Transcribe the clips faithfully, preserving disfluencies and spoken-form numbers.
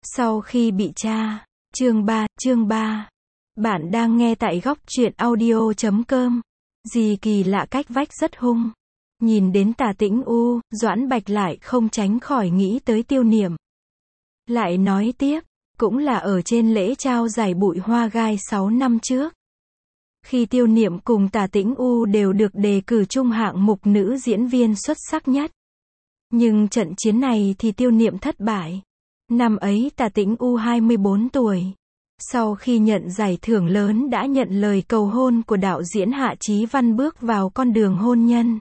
Sau khi bị tra. Chương ba, chương ba. Bạn đang nghe tại góc truyện audio chấm com. Gì kỳ lạ cách vách rất hung. Nhìn đến Tả Tĩnh U, Doãn Bạch lại không tránh khỏi nghĩ tới Tiêu Niệm. Lại nói tiếp, cũng là ở trên lễ trao giải Bụi Hoa Gai sáu năm trước. Khi Tiêu Niệm cùng Tả Tĩnh U đều được đề cử chung hạng mục nữ diễn viên xuất sắc nhất. Nhưng trận chiến này thì Tiêu Niệm thất bại. Năm ấy Tả Tĩnh U hai mươi bốn tuổi. Sau khi nhận giải thưởng lớn đã nhận lời cầu hôn của đạo diễn Hạ Chí Văn bước vào con đường hôn nhân.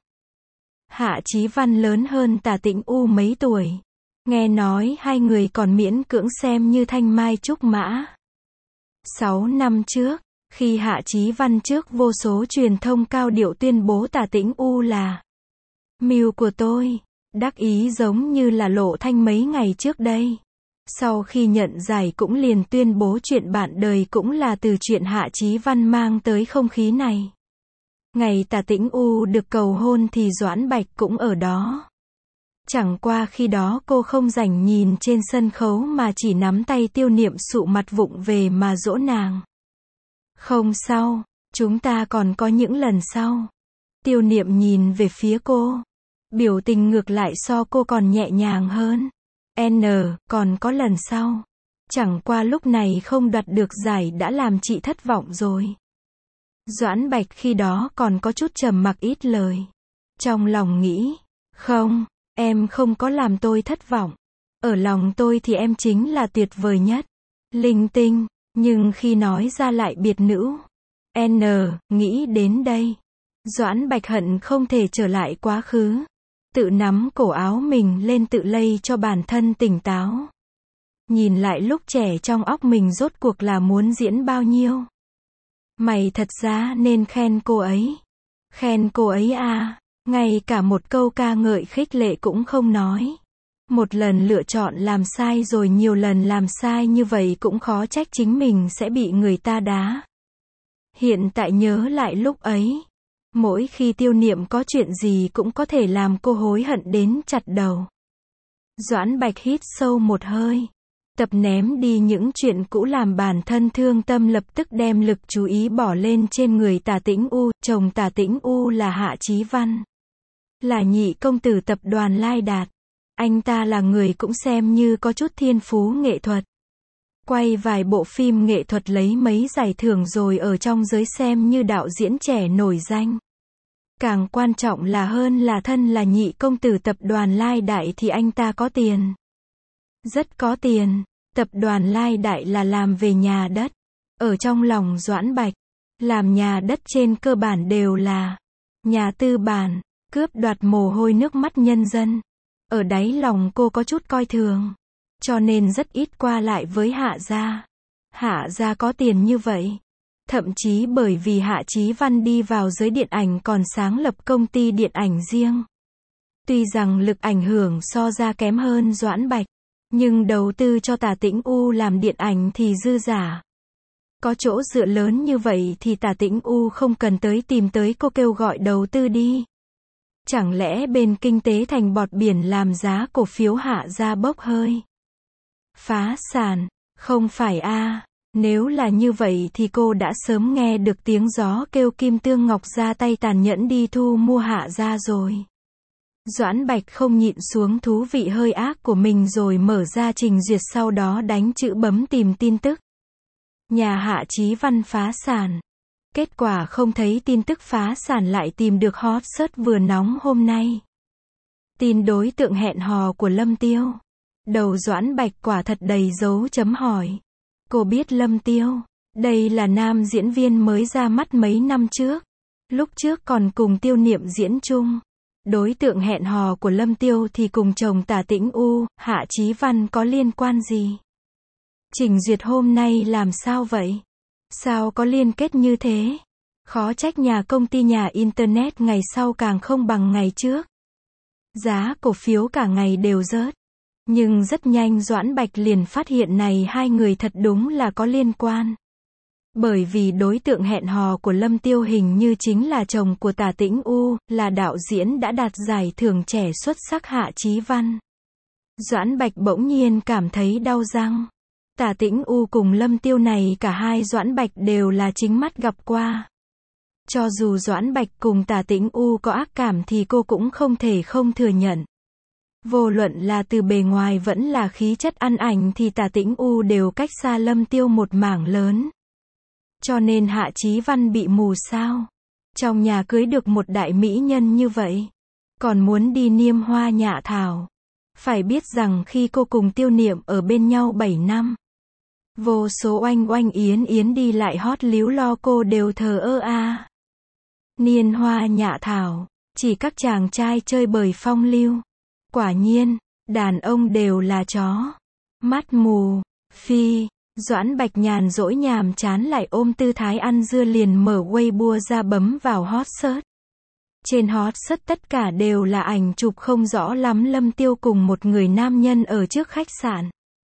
Hạ Chí Văn lớn hơn Tả Tĩnh U mấy tuổi. Nghe nói hai người còn miễn cưỡng xem như thanh mai trúc mã. Sáu năm trước, khi Hạ Chí Văn trước vô số truyền thông cao điệu tuyên bố Tả Tĩnh U là mưu của tôi, đắc ý giống như là Lộ Thanh mấy ngày trước đây. Sau khi nhận giải cũng liền tuyên bố chuyện bạn đời cũng là từ chuyện Hạ Chí Văn mang tới không khí này. Ngày Tả Tĩnh U được cầu hôn thì Doãn Bạch cũng ở đó. Chẳng qua khi đó cô không rảnh nhìn trên sân khấu mà chỉ nắm tay Tiêu Niệm sụ mặt vụng về mà dỗ nàng. Không sao, chúng ta còn có những lần sau. Tiêu Niệm nhìn về phía cô. Biểu tình ngược lại so cô còn nhẹ nhàng hơn. N, còn có lần sau. Chẳng qua lúc này không đoạt được giải đã làm chị thất vọng rồi. Doãn Bạch khi đó còn có chút trầm mặc ít lời. Trong lòng nghĩ, không, em không có làm tôi thất vọng. Ở lòng tôi thì em chính là tuyệt vời nhất. Linh tinh, nhưng khi nói ra lại biệt nữ. N, nghĩ đến đây. Doãn Bạch hận không thể trở lại quá khứ. Tự nắm cổ áo mình lên tự lay cho bản thân tỉnh táo. Nhìn lại lúc trẻ trong óc mình rốt cuộc là muốn diễn bao nhiêu. Mày thật ra nên khen cô ấy. Khen cô ấy à, ngay cả một câu ca ngợi khích lệ cũng không nói. Một lần lựa chọn làm sai rồi nhiều lần làm sai như vậy cũng khó trách chính mình sẽ bị người ta đá. Hiện tại nhớ lại lúc ấy. Mỗi khi Tiêu Niệm có chuyện gì cũng có thể làm cô hối hận đến chặt đầu. Doãn Bạch hít sâu một hơi. Tập ném đi những chuyện cũ làm bản thân thương tâm, lập tức đem lực chú ý bỏ lên trên người Tả Tĩnh U. Chồng Tả Tĩnh U là Hạ Chí Văn. Là nhị công tử tập đoàn Lai Đạt. Anh ta là người cũng xem như có chút thiên phú nghệ thuật. Quay vài bộ phim nghệ thuật lấy mấy giải thưởng rồi ở trong giới xem như đạo diễn trẻ nổi danh. Càng quan trọng là hơn là thân là nhị công tử tập đoàn Lai Đại thì anh ta có tiền. Rất có tiền. Tập đoàn Lai Đại là làm về nhà đất. Ở trong lòng Doãn Bạch, làm nhà đất trên cơ bản đều là nhà tư bản, cướp đoạt mồ hôi nước mắt nhân dân. Ở đáy lòng cô có chút coi thường. Cho nên rất ít qua lại với Hạ gia. Hạ gia có tiền như vậy. Thậm chí bởi vì Hạ Chí Văn đi vào giới điện ảnh còn sáng lập công ty điện ảnh riêng. Tuy rằng lực ảnh hưởng so ra kém hơn Doãn Bạch, nhưng đầu tư cho Tả Tĩnh U làm điện ảnh thì dư giả. Có chỗ dựa lớn như vậy thì Tả Tĩnh U không cần tới tìm tới cô kêu gọi đầu tư đi. Chẳng lẽ bên kinh tế thành bọt biển làm giá cổ phiếu Hạ gia bốc hơi? Phá sản, không phải a à. Nếu là như vậy thì cô đã sớm nghe được tiếng gió kêu Kim Tương Ngọc ra tay tàn nhẫn đi thu mua Hạ gia rồi. Doãn Bạch không nhịn xuống thú vị hơi ác của mình rồi mở ra trình duyệt, sau đó đánh chữ bấm tìm tin tức. Nhà Hạ Chí Văn phá sản. Kết quả không thấy tin tức phá sản lại tìm được hot search vừa nóng hôm nay. Tin đối tượng hẹn hò của Lâm Tiêu. Đầu Doãn Bạch quả thật đầy dấu chấm hỏi. Cô biết Lâm Tiêu, đây là nam diễn viên mới ra mắt mấy năm trước. Lúc trước còn cùng Tiêu Niệm diễn chung. Đối tượng hẹn hò của Lâm Tiêu thì cùng chồng Tả Tĩnh U, Hạ Chí Văn có liên quan gì? Trình duyệt hôm nay làm sao vậy? Sao có liên kết như thế? Khó trách nhà công ty nhà Internet ngày sau càng không bằng ngày trước. Giá cổ phiếu cả ngày đều rớt. Nhưng rất nhanh Doãn Bạch liền phát hiện này hai người thật đúng là có liên quan. Bởi vì đối tượng hẹn hò của Lâm Tiêu hình như chính là chồng của Tả Tĩnh U, là đạo diễn đã đạt giải thưởng trẻ xuất sắc Hạ Chí Văn. Doãn Bạch bỗng nhiên cảm thấy đau răng. Tả Tĩnh U cùng Lâm Tiêu này cả hai Doãn Bạch đều là chính mắt gặp qua. Cho dù Doãn Bạch cùng Tả Tĩnh U có ác cảm thì cô cũng không thể không thừa nhận. Vô luận là từ bề ngoài vẫn là khí chất ăn ảnh thì Tả Tĩnh U đều cách xa Lâm Tiêu một mảng lớn. Cho nên Hạ Chí Văn bị mù sao? Trong nhà cưới được một đại mỹ nhân như vậy, còn muốn đi niêm hoa nhạ thảo. Phải biết rằng khi cô cùng Tiêu Niệm ở bên nhau bảy năm, vô số oanh oanh yến yến đi lại hót líu lo cô đều thờ ơ a. Niên hoa nhạ thảo, chỉ các chàng trai chơi bời phong lưu. Quả nhiên, đàn ông đều là chó. Mắt mù, phi. Doãn Bạch nhàn rỗi nhàm chán lại ôm tư thái ăn dưa liền mở Weibo ra bấm vào hot search. Trên hot search tất cả đều là ảnh chụp không rõ lắm Lâm Tiêu cùng một người nam nhân ở trước khách sạn.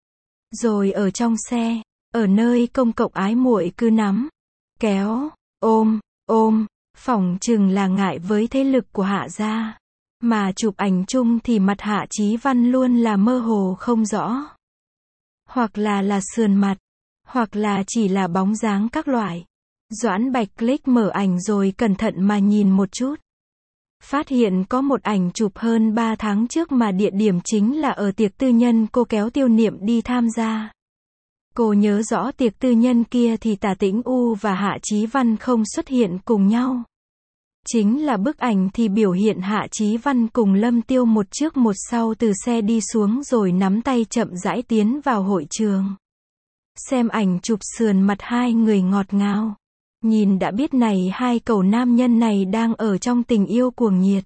Rồi ở trong xe, ở nơi công cộng ái muội cứ nắm, kéo, ôm, ôm, phỏng chừng là ngại với thế lực của Hạ gia. Mà chụp ảnh chung thì mặt Hạ Chí Văn luôn là mơ hồ không rõ. Hoặc là là sườn mặt, hoặc là chỉ là bóng dáng các loại. Doãn Bạch click mở ảnh rồi cẩn thận mà nhìn một chút. Phát hiện có một ảnh chụp hơn ba tháng trước mà địa điểm chính là ở tiệc tư nhân cô kéo Tiêu Niệm đi tham gia. Cô nhớ rõ tiệc tư nhân kia thì Tả Tĩnh U và Hạ Chí Văn không xuất hiện cùng nhau. Chính là bức ảnh thì biểu hiện Hạ Chí Văn cùng Lâm Tiêu một trước một sau từ xe đi xuống rồi nắm tay chậm rãi tiến vào hội trường. Xem ảnh chụp sườn mặt hai người ngọt ngào. Nhìn đã biết này hai cậu nam nhân này đang ở trong tình yêu cuồng nhiệt.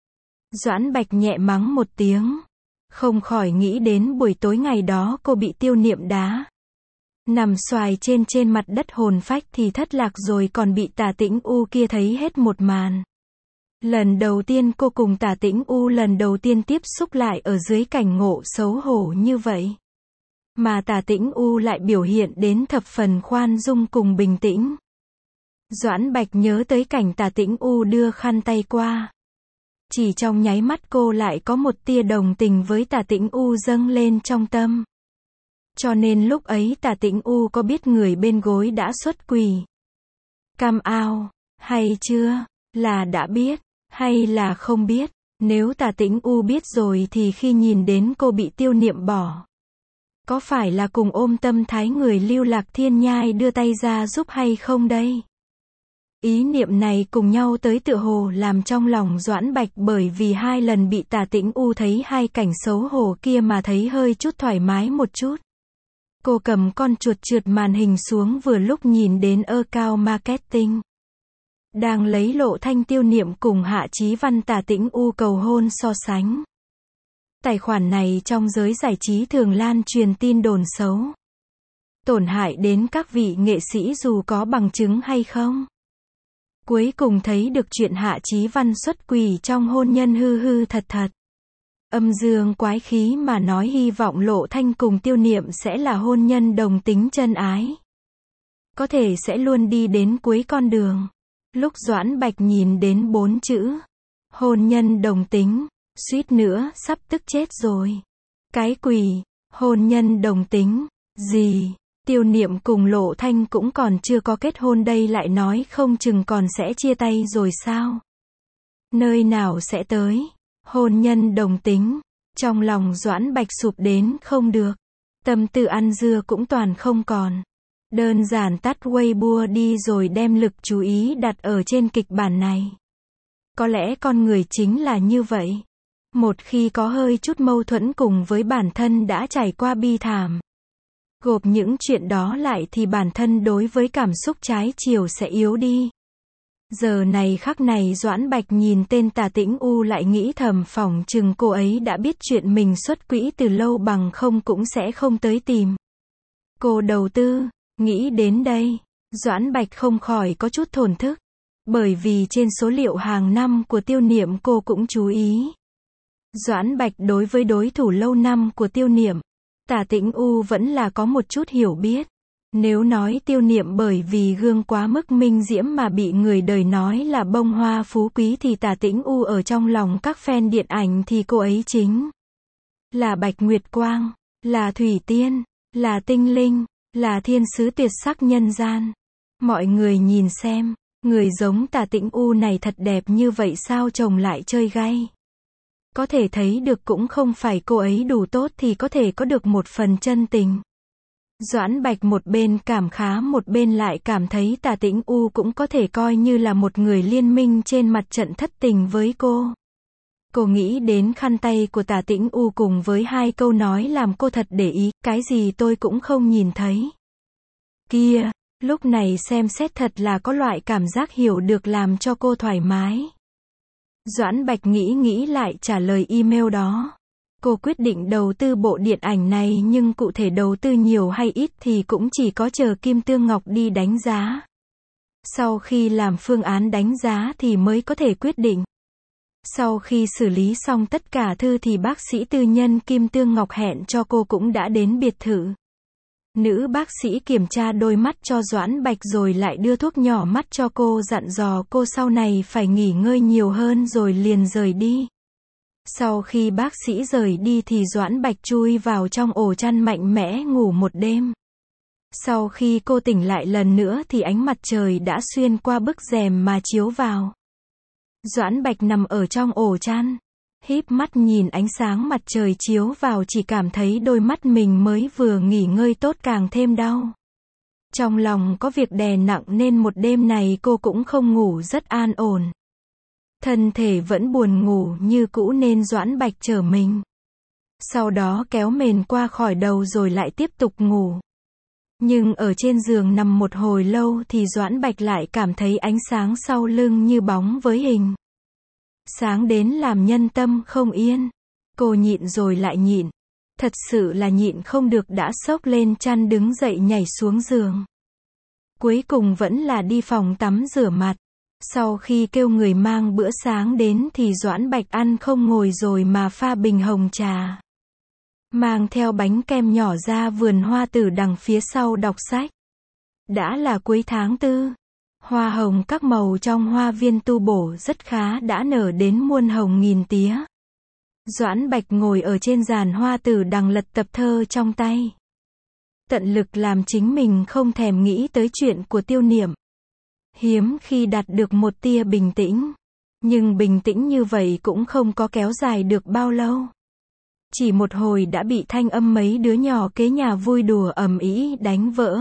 Doãn Bạch nhẹ mắng một tiếng. Không khỏi nghĩ đến buổi tối ngày đó cô bị Tiêu Niệm đá. Nằm xoài trên trên mặt đất hồn phách thì thất lạc rồi còn bị Tả Tĩnh U kia thấy hết một màn. Lần đầu tiên cô cùng Tả Tĩnh U lần đầu tiên tiếp xúc lại ở dưới cảnh ngộ xấu hổ như vậy. Mà Tả Tĩnh U lại biểu hiện đến thập phần khoan dung cùng bình tĩnh. Doãn Bạch nhớ tới cảnh Tả Tĩnh U đưa khăn tay qua. Chỉ trong nháy mắt cô lại có một tia đồng tình với Tả Tĩnh U dâng lên trong tâm. Cho nên lúc ấy Tả Tĩnh U có biết người bên gối đã xuất quỳ. Cam ao, hay chưa, là đã biết, hay là không biết. Nếu Tả Tĩnh U biết rồi thì khi nhìn đến cô bị Tiêu Niệm bỏ, có phải là cùng ôm tâm thái người lưu lạc thiên nhai đưa tay ra giúp hay không đây? Ý niệm này cùng nhau tới tựa hồ làm trong lòng Doãn Bạch bởi vì hai lần bị Tả Tĩnh U thấy hai cảnh xấu hổ kia mà thấy hơi chút thoải mái một chút. Cô cầm con chuột trượt màn hình xuống vừa lúc nhìn đến account marketing. Đang lấy Lộ Thanh Tiêu Niệm cùng Hạ Chí Văn Tả Tĩnh U cầu hôn so sánh. Tài khoản này trong giới giải trí thường lan truyền tin đồn xấu. Tổn hại đến các vị nghệ sĩ dù có bằng chứng hay không. Cuối cùng thấy được chuyện Hạ Chí Văn xuất quỳ trong hôn nhân hư hư thật thật. Âm dương quái khí mà nói hy vọng Lộ Thanh cùng Tiêu Niệm sẽ là hôn nhân đồng tính chân ái. Có thể sẽ luôn đi đến cuối con đường. Lúc Doãn Bạch nhìn đến bốn chữ hôn nhân đồng tính, suýt nữa sắp tức chết rồi. Cái quỷ, hôn nhân đồng tính, gì? Tiêu Niệm cùng Lộ Thanh cũng còn chưa có kết hôn đây lại nói không chừng còn sẽ chia tay rồi sao? Nơi nào sẽ tới? Hôn nhân đồng tính. Trong lòng Doãn Bạch sụp đến không được. Tâm tư ăn dưa cũng toàn không còn. Đơn giản tắt Weibo đi rồi đem lực chú ý đặt ở trên kịch bản này. Có lẽ con người chính là như vậy. Một khi có hơi chút mâu thuẫn cùng với bản thân đã trải qua bi thảm. Gộp những chuyện đó lại thì bản thân đối với cảm xúc trái chiều sẽ yếu đi. Giờ này khắc này Doãn Bạch nhìn tên Tả Tĩnh U lại nghĩ thầm phỏng chừng cô ấy đã biết chuyện mình xuất quỹ từ lâu bằng không cũng sẽ không tới tìm. Cô đầu tư, nghĩ đến đây, Doãn Bạch không khỏi có chút thổn thức. Bởi vì trên số liệu hàng năm của Tiêu Niệm cô cũng chú ý. Doãn Bạch đối với đối thủ lâu năm của Tiêu Niệm, Tả Tĩnh U vẫn là có một chút hiểu biết. Nếu nói Tiêu Niệm bởi vì gương quá mức minh diễm mà bị người đời nói là bông hoa phú quý thì Tả Tĩnh U ở trong lòng các fan điện ảnh thì cô ấy chính là Bạch Nguyệt Quang, là Thủy Tiên. là tinh linh, là thiên sứ tuyệt sắc nhân gian. Mọi người nhìn xem, người giống Tả Tĩnh U này thật đẹp như vậy sao chồng lại chơi gay. Có thể thấy được cũng không phải cô ấy đủ tốt thì có thể có được một phần chân tình. Doãn Bạch một bên cảm khá một bên lại cảm thấy Tả Tĩnh U cũng có thể coi như là một người liên minh trên mặt trận thất tình với cô. Cô nghĩ đến khăn tay của Tả Tĩnh U cùng với hai câu nói làm cô thật để ý, cái gì tôi cũng không nhìn thấy. Kia, lúc này xem xét thật là có loại cảm giác hiểu được làm cho cô thoải mái. Doãn Bạch nghĩ nghĩ lại trả lời email đó. Cô quyết định đầu tư bộ điện ảnh này nhưng cụ thể đầu tư nhiều hay ít thì cũng chỉ có chờ Kim Tương Ngọc đi đánh giá. Sau khi làm phương án đánh giá thì mới có thể quyết định. Sau khi xử lý xong tất cả thư thì bác sĩ tư nhân Kim Tương Ngọc hẹn cho cô cũng đã đến biệt thự. Nữ bác sĩ kiểm tra đôi mắt cho Doãn Bạch rồi lại đưa thuốc nhỏ mắt cho cô, dặn dò cô sau này phải nghỉ ngơi nhiều hơn rồi liền rời đi. Sau khi bác sĩ rời đi thì Doãn Bạch chui vào trong ổ chăn mạnh mẽ ngủ một đêm. Sau khi cô tỉnh lại lần nữa thì ánh mặt trời đã xuyên qua bức rèm mà chiếu vào. Doãn Bạch nằm ở trong ổ chăn, híp mắt nhìn ánh sáng mặt trời chiếu vào, chỉ cảm thấy đôi mắt mình mới vừa nghỉ ngơi tốt càng thêm đau. Trong lòng có việc đè nặng nên một đêm này cô cũng không ngủ rất an ổn. Thân thể vẫn buồn ngủ như cũ nên Doãn Bạch trở mình. Sau đó kéo mền qua khỏi đầu rồi lại tiếp tục ngủ. Nhưng ở trên giường nằm một hồi lâu thì Doãn Bạch lại cảm thấy ánh sáng sau lưng như bóng với hình. Sáng đến làm nhân tâm không yên. Cô nhịn rồi lại nhịn. Thật sự là nhịn không được đã xốc lên chăn đứng dậy nhảy xuống giường. Cuối cùng vẫn là đi phòng tắm rửa mặt. Sau khi kêu người mang bữa sáng đến thì Doãn Bạch ăn không ngồi rồi mà pha bình hồng trà. Mang theo bánh kem nhỏ ra vườn hoa tử đằng phía sau đọc sách. Đã là cuối tháng tư. Hoa hồng các màu trong hoa viên tu bổ rất khá đã nở đến muôn hồng nghìn tía. Doãn Bạch ngồi ở trên giàn hoa tử đằng lật tập thơ trong tay. Tận lực làm chính mình không thèm nghĩ tới chuyện của Tiêu Niệm. Hiếm khi đạt được một tia bình tĩnh. Nhưng bình tĩnh như vậy cũng không có kéo dài được bao lâu. Chỉ một hồi đã bị thanh âm mấy đứa nhỏ kế nhà vui đùa ầm ĩ đánh vỡ.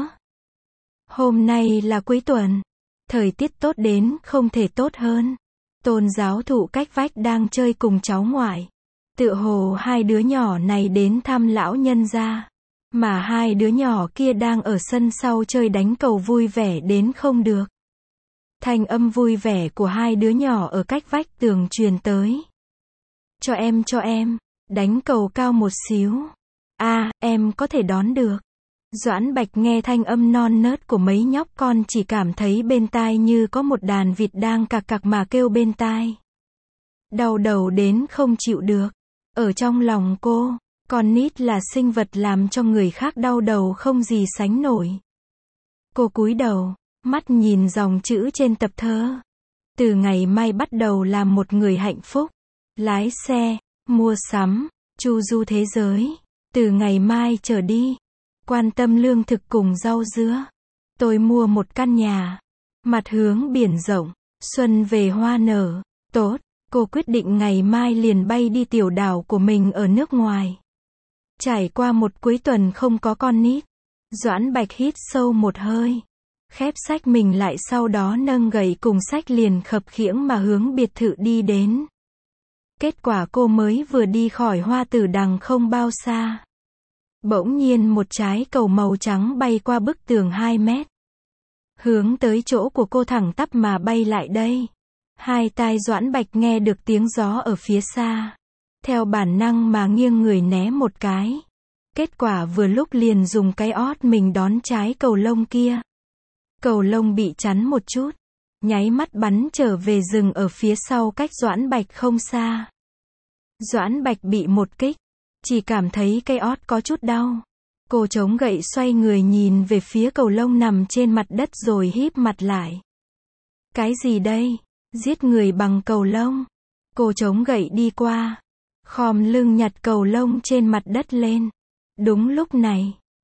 Hôm nay là cuối tuần. Thời tiết tốt đến không thể tốt hơn. Tôn giáo thụ cách vách đang chơi cùng cháu ngoại. Tựa hồ hai đứa nhỏ này đến thăm lão nhân gia. Mà hai đứa nhỏ kia đang ở sân sau chơi đánh cầu vui vẻ đến không được. Thanh âm vui vẻ của hai đứa nhỏ ở cách vách tường truyền tới. Cho em cho em, đánh cầu cao một xíu. À, em có thể đón được. Doãn Bạch nghe thanh âm non nớt của mấy nhóc con chỉ cảm thấy bên tai như có một đàn vịt đang cạc cạc mà kêu bên tai. Đau đầu đến không chịu được. Ở trong lòng cô, con nít là sinh vật làm cho người khác đau đầu không gì sánh nổi. Cô cúi đầu, mắt nhìn dòng chữ trên tập thơ. Từ ngày mai bắt đầu làm một người hạnh phúc. Lái xe, mua sắm, chu du thế giới. Từ ngày mai trở đi, quan tâm lương thực cùng rau dứa. Tôi mua một căn nhà. Mặt hướng biển rộng, xuân về hoa nở. Tốt, cô quyết định ngày mai liền bay đi tiểu đảo của mình ở nước ngoài. Trải qua một cuối tuần không có con nít, Doãn Bạch hít sâu một hơi. Khép sách mình lại sau đó nâng gậy cùng sách liền khập khiễng mà hướng biệt thự đi đến. Kết quả cô mới vừa đi khỏi hoa tử đằng không bao xa. Bỗng nhiên một trái cầu màu trắng bay qua bức tường hai mét. Hướng tới chỗ của cô thẳng tắp mà bay lại đây. Hai tai Doãn Bạch nghe được tiếng gió ở phía xa. Theo bản năng mà nghiêng người né một cái. Kết quả vừa lúc liền dùng cái ót mình đón trái cầu lông kia. Cầu lông bị chắn một chút. Nháy mắt bắn trở về rừng ở phía sau cách Doãn Bạch không xa. Doãn Bạch bị một kích. Chỉ cảm thấy cây ót có chút đau. Cô chống gậy xoay người nhìn về phía cầu lông nằm trên mặt đất rồi híp mặt lại. Cái gì đây? Giết người bằng cầu lông. Cô chống gậy đi qua. Khom lưng nhặt cầu lông trên mặt đất lên. Đúng lúc này,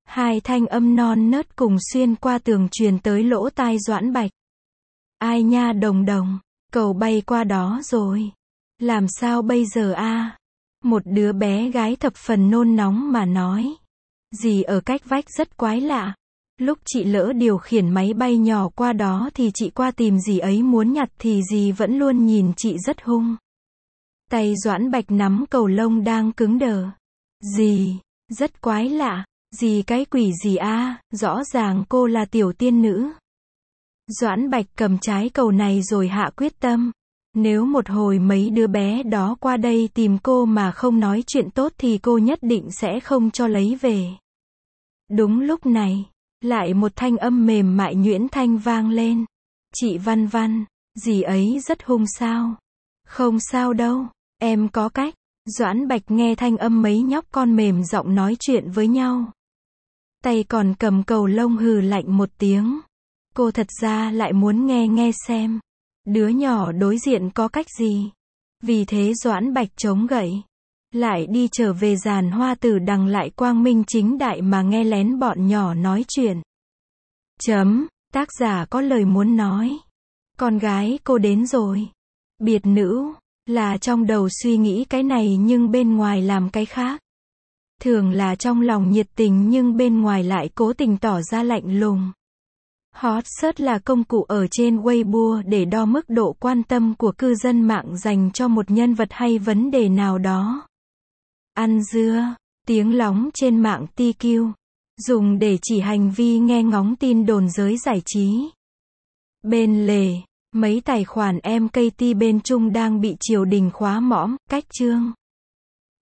Hai thanh âm non nớt cùng xuyên qua tường truyền tới lỗ tai Doãn Bạch. Ai nha Đồng Đồng, cầu bay qua đó rồi. Làm sao bây giờ a? Một đứa bé gái thập phần nôn nóng mà nói. Dì ở cách vách rất quái lạ. Lúc chị lỡ điều khiển máy bay nhỏ qua đó thì chị qua tìm dì ấy muốn nhặt thì dì vẫn luôn nhìn chị rất hung. Tay Doãn Bạch nắm cầu lông đang cứng đờ. Dì, rất quái lạ. Dì cái quỷ gì a, rõ ràng cô là tiểu tiên nữ. Doãn Bạch cầm trái cầu này rồi hạ quyết tâm. Nếu một hồi mấy đứa bé đó qua đây tìm cô mà không nói chuyện tốt thì cô nhất định sẽ không cho lấy về. Đúng lúc này, lại một thanh âm mềm mại nhuyễn thanh vang lên. Chị Văn Văn, dì ấy rất hung sao? Không sao đâu, em có cách. Doãn Bạch nghe thanh âm mấy nhóc con mềm giọng nói chuyện với nhau. Tay còn cầm cầu lông hừ lạnh một tiếng. Cô thật ra lại muốn nghe nghe xem. Đứa nhỏ đối diện có cách gì? Vì thế Doãn Bạch chống gậy. Lại đi trở về giàn hoa tử đằng lại quang minh chính đại mà nghe lén bọn nhỏ nói chuyện. Chấm, tác giả có lời muốn nói. Con gái cô đến rồi. Biệt nữ, là trong đầu suy nghĩ cái này nhưng bên ngoài làm cái khác. Thường là trong lòng nhiệt tình nhưng bên ngoài lại cố tình tỏ ra lạnh lùng. Hot search là công cụ ở trên Weibo để đo mức độ quan tâm của cư dân mạng dành cho một nhân vật hay vấn đề nào đó. Ăn dưa, tiếng lóng trên mạng tê quy, dùng để chỉ hành vi nghe ngóng tin đồn giới giải trí. Bên lề, mấy tài khoản em ca tê bên Trung đang bị triều đình khóa mõm, cách chương.